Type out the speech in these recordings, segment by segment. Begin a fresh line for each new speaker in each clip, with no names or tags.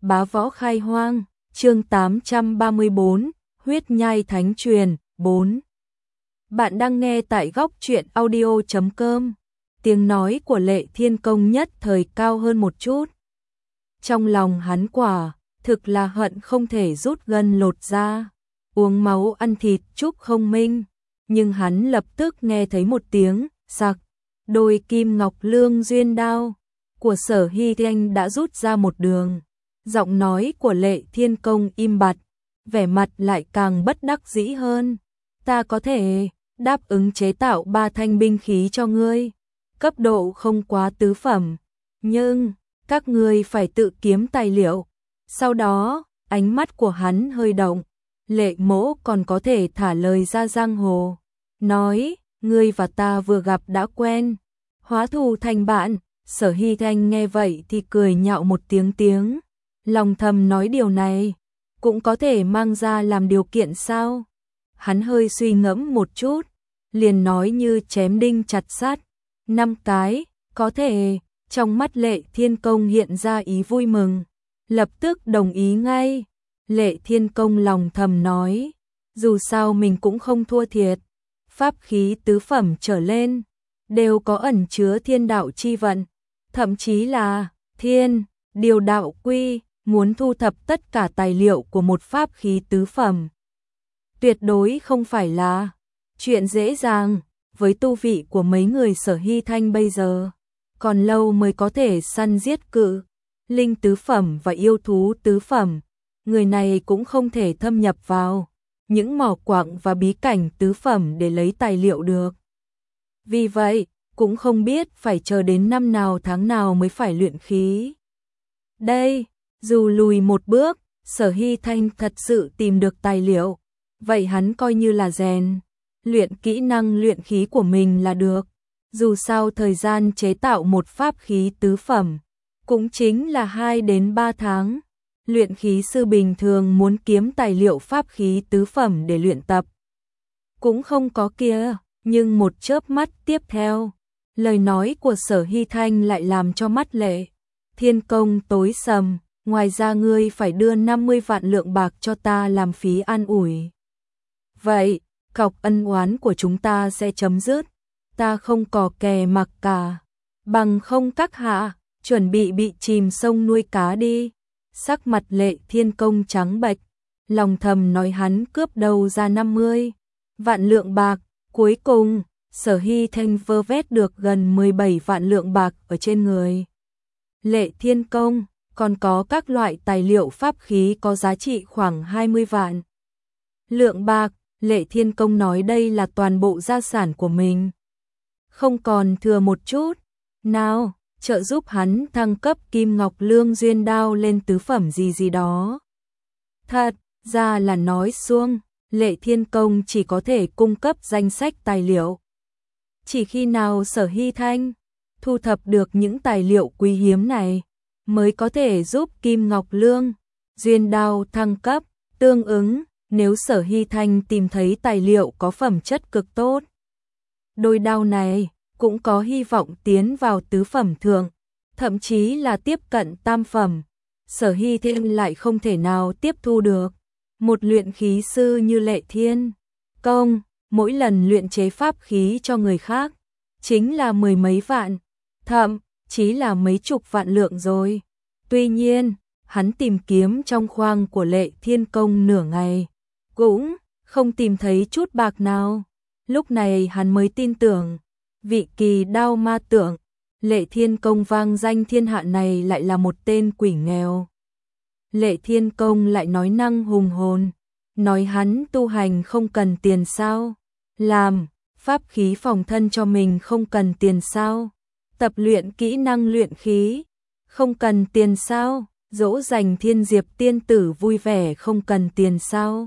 Bá Võ Khai Hoang, chương 834, Huyết Nhai Thánh Truyền, 4. Bạn đang nghe tại góc truyện audio.com. Tiếng nói của Lệ Thiên Công nhất thời cao hơn một chút. Trong lòng hắn quả, thực là hận không thể rút gân lột da, uống máu ăn thịt chúc không minh. Nhưng hắn lập tức nghe thấy một tiếng, sặc, đôi kim ngọc lương duyên đao của Sở Hy Thanh đã rút ra một đường. Giọng nói của Lệ Thiên Công im bặt, vẻ mặt lại càng bất đắc dĩ hơn. Ta có thể đáp ứng chế tạo 3 thanh binh khí cho ngươi, cấp độ không quá tứ phẩm, nhưng các ngươi phải tự kiếm tài liệu. Sau đó, ánh mắt của hắn hơi động, Lệ Mỗ còn có thể thả lời ra giang hồ, nói, ngươi và ta vừa gặp đã quen, hóa thù thành bạn. Sở Hy Thanh nghe vậy thì cười nhạo một tiếng, lòng thầm nói điều này cũng có thể mang ra làm điều kiện sao? Hắn hơi suy ngẫm một chút, liền nói như chém đinh chặt sắt, 5 cái, có thể. Trong mắt Lệ Thiên Công hiện ra ý vui mừng, lập tức đồng ý ngay. Lệ Thiên Công lòng thầm nói, dù sao mình cũng không thua thiệt, pháp khí tứ phẩm trở lên đều có ẩn chứa thiên đạo chi vận, thậm chí là thiên điều đạo quy. Muốn thu thập tất cả tài liệu của một pháp khí tứ phẩm, tuyệt đối không phải là chuyện dễ dàng. Với tu vị của mấy người Sở Hy Thanh bây giờ, còn lâu mới có thể săn giết cự linh tứ phẩm và yêu thú tứ phẩm. Người này cũng không thể thâm nhập vào những mỏ quặng và bí cảnh tứ phẩm để lấy tài liệu được. Vì vậy, cũng không biết phải chờ đến năm nào tháng nào mới phải luyện khí. Đây, dù lùi một bước, Sở Hy Thanh thật sự tìm được tài liệu, vậy hắn coi như là rèn luyện kỹ năng luyện khí của mình là được. Dù sao thời gian chế tạo một pháp khí tứ phẩm cũng chính là 2 đến 3 tháng. Luyện khí sư bình thường muốn kiếm tài liệu pháp khí tứ phẩm để luyện tập cũng không có kia, nhưng một chớp mắt tiếp theo, lời nói của Sở Hy Thanh lại làm cho mắt Lệ Thiên Công tối sầm. Ngoài ra ngươi phải đưa 50 vạn lượng bạc cho ta làm phí an ủi. Vậy, cọc ân oán của chúng ta sẽ chấm dứt. Ta không cò kè mặc cả, bằng không các hạ chuẩn bị chìm sông nuôi cá đi. Sắc mặt Lệ Thiên Công trắng bệch, lòng thầm nói hắn cướp đầu ra 50 vạn lượng bạc. Cuối cùng, Sở Hy Thanh vơ vét được gần 17 vạn lượng bạc ở trên người Lệ Thiên Công. Còn có các loại tài liệu pháp khí có giá trị khoảng 20 vạn lượng bạc. Lệ Thiên Công nói đây là toàn bộ gia sản của mình, không còn thừa một chút nào, trợ giúp hắn thăng cấp kim ngọc lương duyên đao lên tứ phẩm gì đó. Thật ra là nói xuông, Lệ Thiên Công chỉ có thể cung cấp danh sách tài liệu. Chỉ khi nào Sở Hy Thanh thu thập được những tài liệu quý hiếm này, mới có thể giúp kim ngọc lương duyên đao thăng cấp. Tương ứng, nếu Sở Hy Thanh tìm thấy tài liệu có phẩm chất cực tốt, đôi đao này cũng có hy vọng tiến vào tứ phẩm thượng, thậm chí là tiếp cận tam phẩm. Sở Hy Thanh lại không thể nào tiếp thu được một luyện khí sư như Lệ Thiên Công, mỗi lần luyện chế pháp khí cho người khác chính là 10 mấy vạn, thậm chí là mấy chục vạn lượng rồi. Tuy nhiên, hắn tìm kiếm trong khoang của Lệ Thiên Công nửa ngày, cũng không tìm thấy chút bạc nào. Lúc này hắn mới tin tưởng, vị kỳ đao ma tượng, Lệ Thiên Công vang danh thiên hạ này lại là một tên quỷ nghèo. Lệ Thiên Công lại nói năng hùng hồn, nói hắn tu hành không cần tiền sao, làm pháp khí phòng thân cho mình không cần tiền sao, tập luyện kỹ năng luyện khí không cần tiền sao, dỗ dành Thiên Diệp tiên tử vui vẻ không cần tiền sao.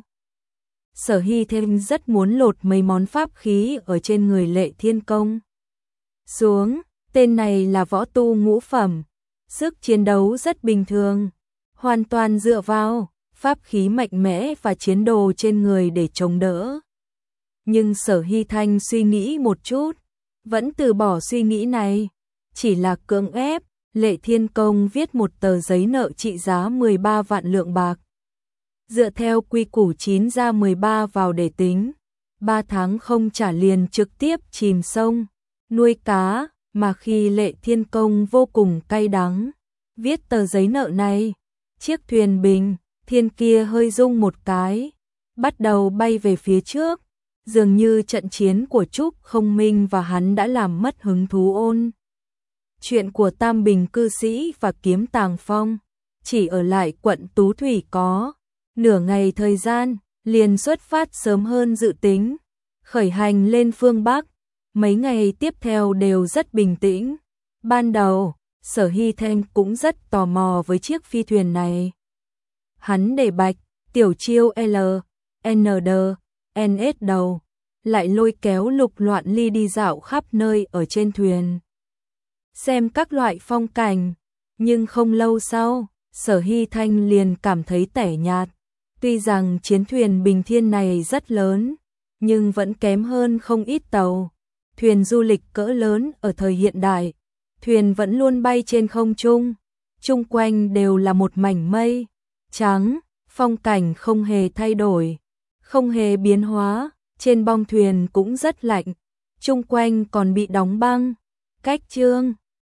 Sở Hy Thanh rất muốn lột mấy món pháp khí ở trên người Lệ Thiên Công xuống. Tên này là võ tu ngũ phẩm, sức chiến đấu rất bình thường, hoàn toàn dựa vào pháp khí mạnh mẽ và chiến đồ trên người để chống đỡ. Nhưng Sở Hy Thanh suy nghĩ một chút, vẫn từ bỏ suy nghĩ này, chỉ là cưỡng ép Lệ Thiên Công viết một tờ giấy nợ trị giá 13 vạn lượng bạc. Dựa theo quy củ 9 ra 13 vào để tính, 3 tháng không trả liền trực tiếp chìm sông, nuôi cá, mà khi Lệ Thiên Công vô cùng cay đắng, viết tờ giấy nợ này, chiếc thuyền Bình Thiên kia hơi rung một cái, bắt đầu bay về phía trước, dường như trận chiến của Trúc Không Minh và hắn đã làm mất hứng thú ôn. Chuyện của Tam Bình cư sĩ và Kiếm Tàng Phong, chỉ ở lại quận Tú Thủy có nửa ngày thời gian, liền xuất phát sớm hơn dự tính, khởi hành lên phương Bắc. Mấy ngày tiếp theo đều rất bình tĩnh. Ban đầu, Sở Hy Thanh cũng rất tò mò với chiếc phi thuyền này. Hắn để Bạch, Tiểu Chiêu L, ND, NS đầu, lại lôi kéo Lục Loạn Ly đi dạo khắp nơi ở trên thuyền, xem các loại phong cảnh, nhưng không lâu sau, Sở Hy Thanh liền cảm thấy tẻ nhạt. Tuy rằng chiến thuyền Bình Thiên này rất lớn, nhưng vẫn kém hơn không ít tàu, thuyền du lịch cỡ lớn ở thời hiện đại. Thuyền vẫn luôn bay trên không trung, chung quanh đều là một mảnh mây trắng, phong cảnh không hề thay đổi, không hề biến hóa, trên bong thuyền cũng rất lạnh, chung quanh còn bị đóng băng. Cách chương